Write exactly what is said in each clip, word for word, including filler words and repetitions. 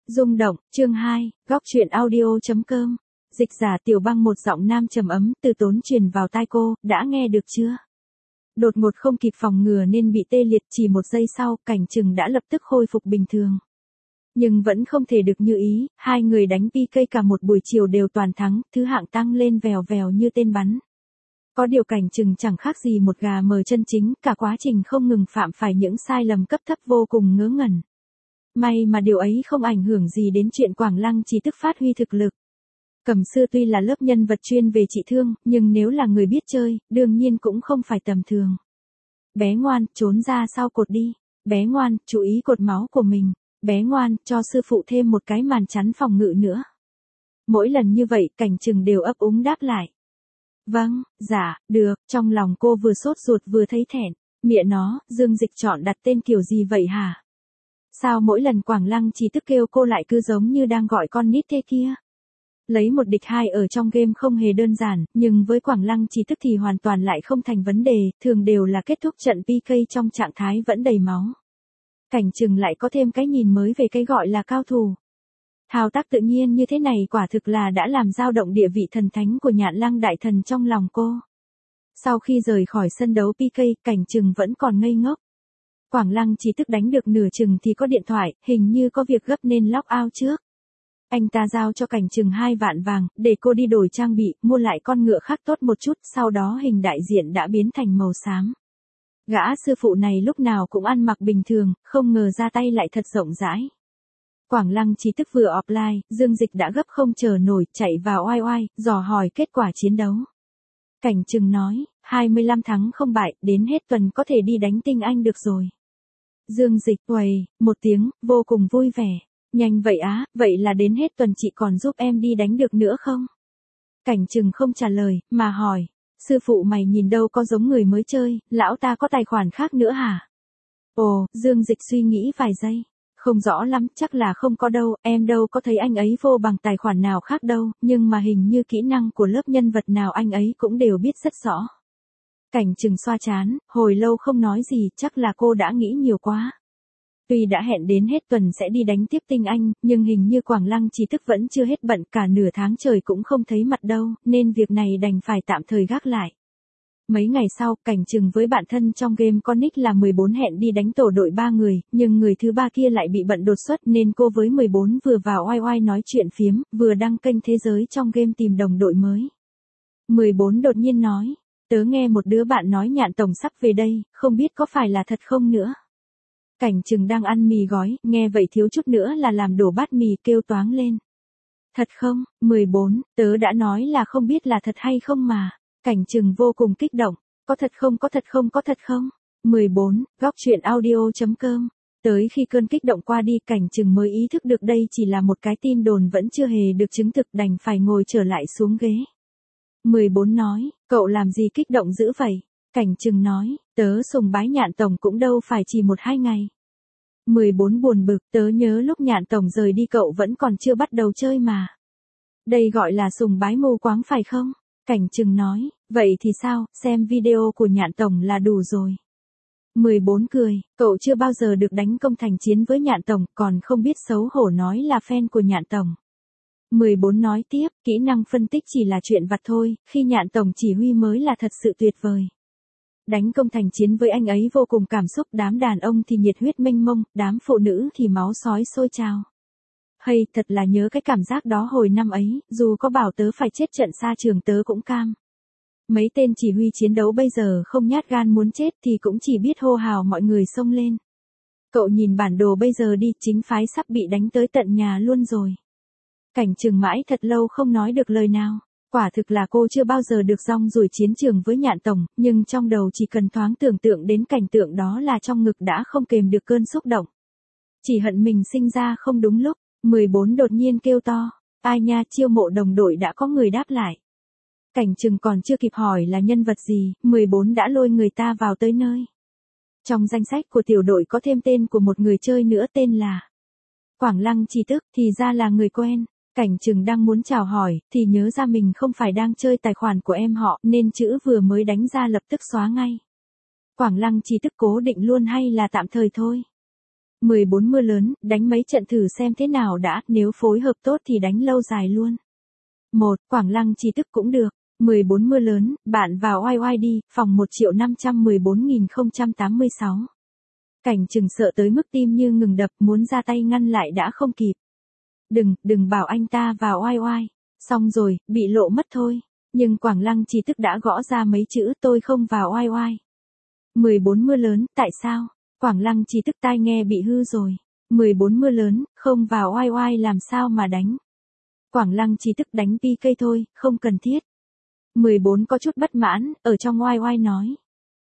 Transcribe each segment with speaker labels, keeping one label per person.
Speaker 1: Rung động, chương hai, góc truyện audio.com. Dịch giả Tiểu Băng một giọng nam trầm ấm từ tốn truyền vào tai cô, đã nghe được chưa? Đột ngột không kịp phòng ngừa nên bị tê liệt, chỉ một giây sau, Cảnh Trừng đã lập tức khôi phục bình thường. Nhưng vẫn không thể được như ý, hai người đánh pê ca cả một buổi chiều đều toàn thắng, thứ hạng tăng lên vèo vèo như tên bắn. Có điều Cảnh Trừng chẳng khác gì một gà mờ chân chính, cả quá trình không ngừng phạm phải những sai lầm cấp thấp vô cùng ngớ ngẩn. May mà điều ấy không ảnh hưởng gì đến chuyện Quảng Lăng Trí Tức phát huy thực lực. Cẩm Sư tuy là lớp nhân vật chuyên về trị thương, nhưng nếu là người biết chơi, đương nhiên cũng không phải tầm thường. Bé ngoan, trốn ra sau cột đi. Bé ngoan, chú ý cột máu của mình. Bé ngoan, cho sư phụ thêm một cái màn chắn phòng ngự nữa. Mỗi lần như vậy, Cảnh Trừng đều ấp úng đáp lại. Vâng, dạ, được, trong lòng cô vừa sốt ruột vừa thấy thẹn. Mẹ nó, Dương Dịch chọn đặt tên kiểu gì vậy hả? Sao mỗi lần Quảng Lăng Trí Tức kêu cô lại cứ giống như đang gọi con nít thế kia? Lấy một địch hai ở trong game không hề đơn giản, nhưng với Quảng Lăng Trí Tức thì hoàn toàn lại không thành vấn đề, thường đều là kết thúc trận pê ca trong trạng thái vẫn đầy máu. Cảnh Trừng lại có thêm cái nhìn mới về cái gọi là cao thủ. Thao tác tự nhiên như thế này quả thực là đã làm dao động địa vị thần thánh của Nhạn Lăng Đại Thần trong lòng cô. Sau khi rời khỏi sân đấu pê ca, Cảnh Trừng vẫn còn ngây ngốc. Quảng Lăng Trí Tức đánh được nửa chừng thì có điện thoại, hình như có việc gấp nên lock out trước. Anh ta giao cho Cảnh Trừng hai vạn vàng, để cô đi đổi trang bị, mua lại con ngựa khác tốt một chút, sau đó hình đại diện đã biến thành màu xám. Gã sư phụ này lúc nào cũng ăn mặc bình thường, không ngờ ra tay lại thật rộng rãi. Quảng Lăng Trí Tức vừa offline, Dương Dịch đã gấp không chờ nổi, chạy vào oai oai, dò hỏi kết quả chiến đấu. Cảnh Trừng nói, hai mươi lăm thắng không bại, đến hết tuần có thể đi đánh Tinh Anh được rồi. Dương Dịch uầy, một tiếng, vô cùng vui vẻ. Nhanh vậy á, vậy là đến hết tuần chị còn giúp em đi đánh được nữa không? Cảnh Trừng không trả lời, mà hỏi, sư phụ mày nhìn đâu có giống người mới chơi, lão ta có tài khoản khác nữa hả? Ồ, Dương Dịch suy nghĩ vài giây. Không rõ lắm, chắc là không có đâu, em đâu có thấy anh ấy vô bằng tài khoản nào khác đâu, nhưng mà hình như kỹ năng của lớp nhân vật nào anh ấy cũng đều biết rất rõ. Cảnh Trừng xoa trán, hồi lâu không nói gì, chắc là cô đã nghĩ nhiều quá. Tuy đã hẹn đến hết tuần sẽ đi đánh tiếp Tinh Anh, nhưng hình như Quảng Lăng Trí Tức vẫn chưa hết bận, cả nửa tháng trời cũng không thấy mặt đâu, nên việc này đành phải tạm thời gác lại. Mấy ngày sau, Cảnh Trừng với bạn thân trong game con nick là mười bốn hẹn đi đánh tổ đội ba người, nhưng người thứ ba kia lại bị bận đột xuất nên cô với mười bốn vừa vào oai oai nói chuyện phiếm, vừa đăng kênh thế giới trong game tìm đồng đội mới. mười bốn đột nhiên nói, tớ nghe một đứa bạn nói Nhạn Tổng sắp về đây, không biết có phải là thật không nữa. Cảnh Trừng đang ăn mì gói, nghe vậy thiếu chút nữa là làm đổ bát mì, kêu toáng lên. Thật không, mười bốn, tớ đã nói là không biết là thật hay không mà. Cảnh Trừng vô cùng kích động, có thật không có thật không có thật không? mười bốn, góc truyện audio.com. Tới khi cơn kích động qua đi, Cảnh Trừng mới ý thức được đây chỉ là một cái tin đồn vẫn chưa hề được chứng thực, đành phải ngồi trở lại xuống ghế. mười bốn nói, cậu làm gì kích động dữ vậy? Cảnh Trừng nói, tớ sùng bái Nhạn Tổng cũng đâu phải chỉ một hai ngày. mười bốn buồn bực, tớ nhớ lúc Nhạn Tổng rời đi cậu vẫn còn chưa bắt đầu chơi mà. Đây gọi là sùng bái mù quáng phải không? Cảnh Trừng nói, vậy thì sao, xem video của Nhạn Tổng là đủ rồi. mười bốn cười, cậu chưa bao giờ được đánh công thành chiến với Nhạn Tổng, còn không biết xấu hổ nói là fan của Nhạn Tổng. mười bốn nói tiếp, kỹ năng phân tích chỉ là chuyện vặt thôi, khi Nhạn Tổng chỉ huy mới là thật sự tuyệt vời. Đánh công thành chiến với anh ấy vô cùng cảm xúc, đám đàn ông thì nhiệt huyết mênh mông, đám phụ nữ thì máu sói sôi trào. Hay, thật là nhớ cái cảm giác đó hồi năm ấy, dù có bảo tớ phải chết trận xa trường tớ cũng cam. Mấy tên chỉ huy chiến đấu bây giờ không nhát gan muốn chết thì cũng chỉ biết hô hào mọi người xông lên. Cậu nhìn bản đồ bây giờ đi, chính phái sắp bị đánh tới tận nhà luôn rồi. Cảnh Trừng mãi thật lâu không nói được lời nào. Quả thực là cô chưa bao giờ được rong ruổi chiến trường với Nhạn Tổng, nhưng trong đầu chỉ cần thoáng tưởng tượng đến cảnh tượng đó là trong ngực đã không kềm được cơn xúc động. Chỉ hận mình sinh ra không đúng lúc, mười bốn đột nhiên kêu to, ai nha, chiêu mộ đồng đội đã có người đáp lại. Cảnh Trừng còn chưa kịp hỏi là nhân vật gì, mười bốn đã lôi người ta vào tới nơi. Trong danh sách của tiểu đội có thêm tên của một người chơi nữa tên là Quảng Lăng Trí Tức, thì ra là người quen. Cảnh Trừng đang muốn chào hỏi, thì nhớ ra mình không phải đang chơi tài khoản của em họ, nên chữ vừa mới đánh ra lập tức xóa ngay. Quảng Lăng Trí Tức cố định luôn hay là tạm thời thôi? mười bốn mưa lớn, đánh mấy trận thử xem thế nào đã, nếu phối hợp tốt thì đánh lâu dài luôn. một. Quảng Lăng Chi Tức cũng được. mười bốn mưa lớn, bạn vào oai oai đi, phòng một triệu năm trăm mười bốn nghìn không trăm tám mươi sáu. Cảnh Trừng sợ tới mức tim như ngừng đập, muốn ra tay ngăn lại đã không kịp. Đừng, đừng bảo anh ta vào oai oai. Xong rồi, bị lộ mất thôi. Nhưng Quảng Lăng Chi Tức đã gõ ra mấy chữ tôi không vào oai oai. mười bốn mưa lớn, tại sao? Quảng Lăng Chi Tức tai nghe bị hư rồi. mười bốn mưa lớn, không vào oai oai làm sao mà đánh. Quảng Lăng Chi Tức đánh pi cây thôi, không cần thiết. mười bốn có chút bất mãn, ở trong oai oai nói.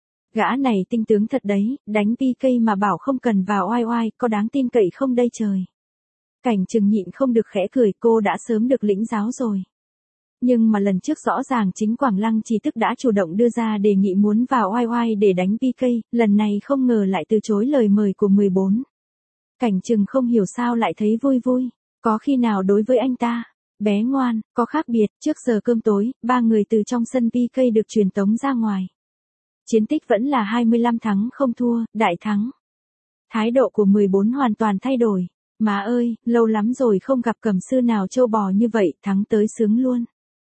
Speaker 1: Gã này tinh tướng thật đấy, đánh pi cây mà bảo không cần vào oai oai, có đáng tin cậy không đây trời. Cảnh Trừng nhịn không được khẽ cười, cô đã sớm được lĩnh giáo rồi. Nhưng mà lần trước rõ ràng chính Quảng Lăng Chi Tức đã chủ động đưa ra đề nghị muốn vào oai oai để đánh pi cây, lần này không ngờ lại từ chối lời mời của mười bốn. Cảnh Trừng không hiểu sao lại thấy vui vui, có khi nào đối với anh ta, bé ngoan, có khác biệt. Trước giờ cơm tối, ba người từ trong sân pi cây được truyền tống ra ngoài. Chiến tích vẫn là hai mươi lăm thắng không thua, đại thắng. Thái độ của mười bốn hoàn toàn thay đổi. Má ơi, lâu lắm rồi không gặp cẩm sư nào trâu bò như vậy, thắng tới sướng luôn.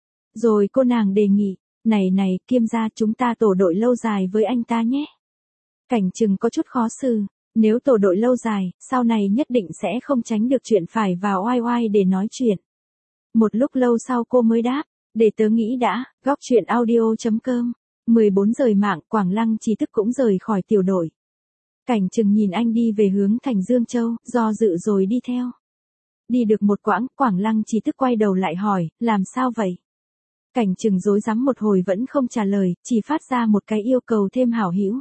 Speaker 1: Rồi cô nàng đề nghị, này này, Kiêm gia chúng ta tổ đội lâu dài với anh ta nhé. Cảnh Trừng có chút khó xử, nếu tổ đội lâu dài, sau này nhất định sẽ không tránh được chuyện phải vào oai oai để nói chuyện. Một lúc lâu sau cô mới đáp, để tớ nghĩ đã, góc chuyện audio chấm com. mười bốn rời mạng, Quảng Lăng Chi Tức cũng rời khỏi tiểu đội. Cảnh Trừng nhìn anh đi về hướng thành Dương Châu, do dự rồi đi theo. Đi được một quãng, Quảng Lăng Chi Tức quay đầu lại hỏi, làm sao vậy? Cảnh Trừng rối rắm một hồi vẫn không trả lời, chỉ phát ra một cái yêu cầu thêm hảo hữu.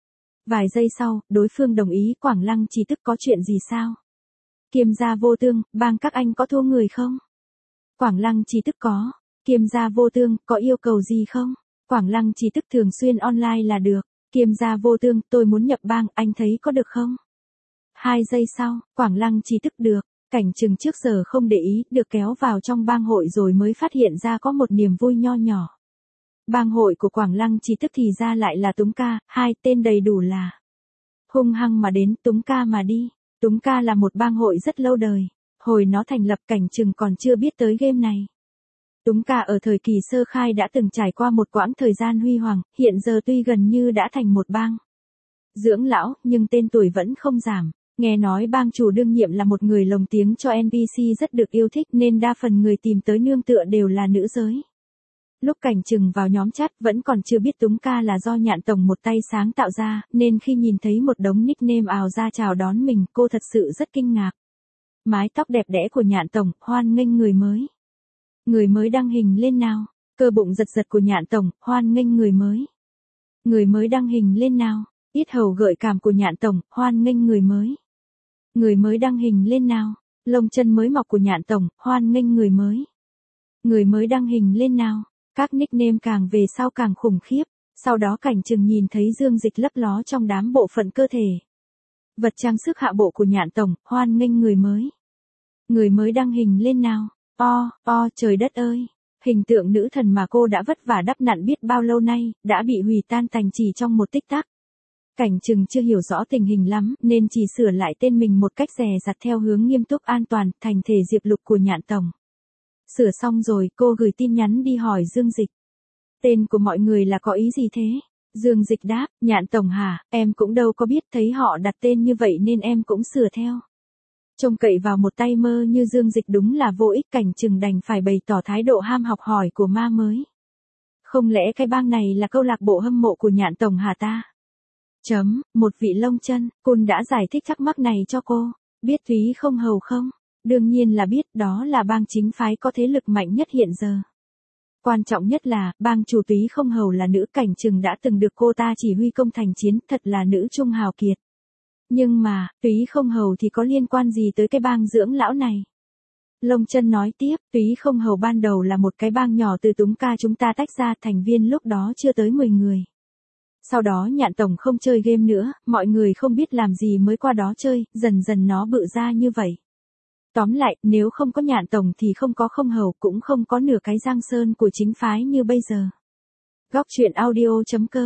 Speaker 1: Vài giây sau, đối phương đồng ý. Quảng Lăng Chi Tức có chuyện gì sao? Kiêm gia vô tương, bang các anh có thua người không? Quảng Lăng Chi Tức có. Kiêm gia vô tương, có yêu cầu gì không? Quảng Lăng Chi Tức thường xuyên online là được. Kiêm gia vô tương, tôi muốn nhập bang, anh thấy có được không? Hai giây sau, Quảng Lăng Chi Tức được. Cảnh Trừng trước giờ không để ý, được kéo vào trong bang hội rồi mới phát hiện ra có một niềm vui nho nhỏ. Bang hội của Quảng Lăng Chi Tức thì ra lại là Túng Ca, hai tên đầy đủ là hung hăng mà đến, Túng Ca mà đi. Túng Ca là một bang hội rất lâu đời. Hồi nó thành lập Cảnh Trừng còn chưa biết tới game này. Túng Ca ở thời kỳ sơ khai đã từng trải qua một quãng thời gian huy hoàng, hiện giờ tuy gần như đã thành một bang dưỡng lão, nhưng tên tuổi vẫn không giảm. Nghe nói bang chủ đương nhiệm là một người lồng tiếng cho en pê xê rất được yêu thích nên đa phần người tìm tới nương tựa đều là nữ giới. Lúc Cảnh Trừng vào nhóm chat vẫn còn chưa biết Túng Ca là do Nhạn Tổng một tay sáng tạo ra, nên khi nhìn thấy một đống nickname ào ra chào đón mình, cô thật sự rất kinh ngạc. Mái tóc đẹp đẽ của Nhạn Tổng, hoan nghênh người mới. Người mới đăng hình lên nào. Cơ bụng giật giật của Nhạn Tổng, hoan nghênh người mới. Người mới đăng hình lên nào. Yết hầu gợi cảm của Nhạn Tổng, hoan nghênh người mới. Người mới đăng hình lên nào. Lông chân mới mọc của Nhạn Tổng, hoan nghênh người mới. Người mới đăng hình lên nào. Các nickname càng về sau càng khủng khiếp. Sau đó Cảnh Trừng nhìn thấy Dương Dịch lấp ló trong đám bộ phận cơ thể. Vật trang sức hạ bộ của Nhạn Tổng, hoan nghênh người mới. Người mới đăng hình lên nào. O, o, trời đất ơi. Hình tượng nữ thần mà cô đã vất vả đắp nặn biết bao lâu nay, đã bị hủy tan tành chỉ trong một tích tắc. Cảnh Trừng chưa hiểu rõ tình hình lắm, nên chỉ sửa lại tên mình một cách dè dặt theo hướng nghiêm túc an toàn, thành thể Diệp Lục của Nhạn Tổng. Sửa xong rồi, cô gửi tin nhắn đi hỏi Dương Dịch. Tên của mọi người là có ý gì thế? Dương Dịch đáp, Nhạn Tổng hả, em cũng đâu có biết, thấy họ đặt tên như vậy nên em cũng sửa theo. Trông cậy vào một tay mơ như Dương Dịch đúng là vô ích. Cảnh Trừng đành phải bày tỏ thái độ ham học hỏi của ma mới. Không lẽ cái bang này là câu lạc bộ hâm mộ của Nhạn Tổng hả ta? Chấm, một vị lông chân, Cun đã giải thích thắc mắc này cho cô. Biết Túy Không Hầu không? Đương nhiên là biết, đó là bang chính phái có thế lực mạnh nhất hiện giờ. Quan trọng nhất là, bang chủ Túy Không Hầu là nữ. Cảnh Trừng đã từng được cô ta chỉ huy công thành chiến, thật là nữ trung hào kiệt. Nhưng mà, Túy Không Hầu thì có liên quan gì tới cái bang dưỡng lão này? Lông chân nói tiếp, Túy Không Hầu ban đầu là một cái bang nhỏ từ Túng Ca chúng ta tách ra, thành viên lúc đó chưa tới mười người. Sau đó Nhạn Tổng không chơi game nữa, mọi người không biết làm gì mới qua đó chơi, dần dần nó bự ra như vậy. Tóm lại, nếu không có Nhạn Tổng thì không có Không Hầu, cũng không có nửa cái Giang Sơn của chính phái như bây giờ. Góc chuyện audio chấm com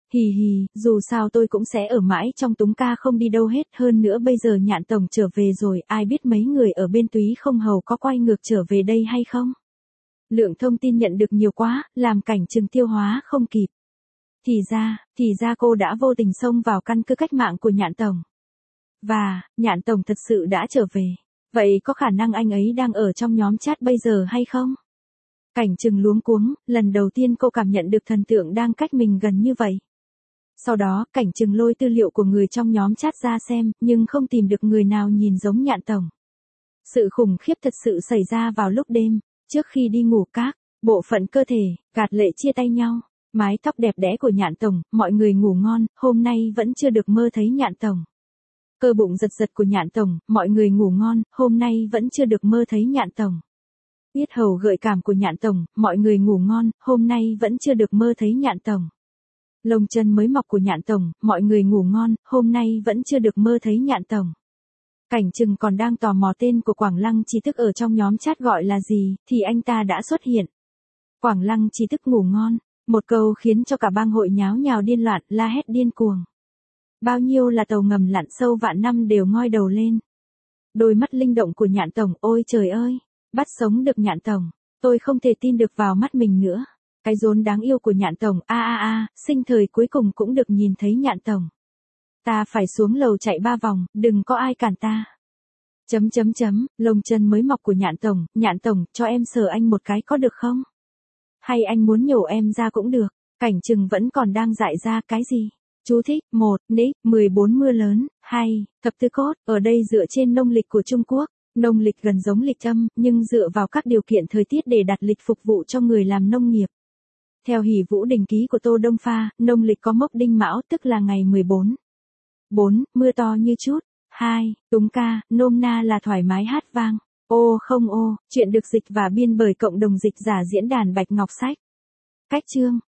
Speaker 1: hì hì, dù sao tôi cũng sẽ ở mãi trong Túng ca không đi đâu hết, hơn nữa bây giờ Nhạn tổng trở về rồi, ai biết mấy người ở bên Túy Không Hầu có quay ngược trở về đây hay không? Lượng thông tin nhận được nhiều quá, làm Cảnh Trừng tiêu hóa không kịp. Thì ra, thì ra cô đã vô tình xông vào căn cứ cách mạng của Nhạn tổng. Và, Nhạn tổng thật sự đã trở về. Vậy có khả năng anh ấy đang ở trong nhóm chat bây giờ hay không? Cảnh Trừng luống cuống, lần đầu tiên cô cảm nhận được thần tượng đang cách mình gần như vậy. Sau đó, Cảnh Trừng lôi tư liệu của người trong nhóm chat ra xem, nhưng không tìm được người nào nhìn giống Nhạn tổng. Sự khủng khiếp thật sự xảy ra vào lúc đêm, trước khi đi ngủ các bộ phận cơ thể, gạt lệ chia tay nhau. Mái tóc đẹp đẽ của Nhạn tổng, mọi người ngủ ngon, hôm nay vẫn chưa được mơ thấy Nhạn tổng. Cơ bụng giật giật của Nhạn tổng, mọi người ngủ ngon, hôm nay vẫn chưa được mơ thấy Nhạn tổng. Yết hầu gợi cảm của Nhạn tổng, mọi người ngủ ngon, hôm nay vẫn chưa được mơ thấy Nhạn tổng. Lông chân mới mọc của Nhạn tổng, mọi người ngủ ngon, hôm nay vẫn chưa được mơ thấy Nhạn tổng. Cảnh Trừng còn đang tò mò tên của Quảng Lăng Trí Thức ở trong nhóm chat gọi là gì, thì anh ta đã xuất hiện. Quảng Lăng Trí Thức ngủ ngon, một câu khiến cho cả bang hội nháo nhào điên loạn, la hét điên cuồng. Bao nhiêu là tàu ngầm lặn sâu vạn năm đều ngoi đầu lên. Đôi mắt linh động của Nhạn tổng, ôi trời ơi, bắt sống được Nhạn tổng, tôi không thể tin được vào mắt mình nữa. Cái rốn đáng yêu của Nhạn tổng, a a a, sinh thời cuối cùng cũng được nhìn thấy Nhạn tổng. Ta phải xuống lầu chạy ba vòng, đừng có ai cản ta. Chấm chấm chấm, lông chân mới mọc của Nhạn tổng, Nhạn tổng, cho em sờ anh một cái có được không? Hay anh muốn nhổ em ra cũng được. Cảnh Trừng vẫn còn đang dại ra cái gì? Chú thích, một, nick, mười bốn mưa lớn, hai, thập tứ cốt, ở đây dựa trên nông lịch của Trung Quốc. Nông lịch gần giống lịch âm, nhưng dựa vào các điều kiện thời tiết để đặt lịch phục vụ cho người làm nông nghiệp. Theo Hỉ Vũ Đình Ký của Tô Đông Pha, nông lịch có mốc Đinh Mão tức là ngày mười bốn. bốn. Mưa to như chút. hai. Túng ca, nôm na là thoải mái hát vang. Ô không ô, chuyện được dịch và biên bởi cộng đồng dịch giả diễn đàn Bạch Ngọc Sách. Cách chương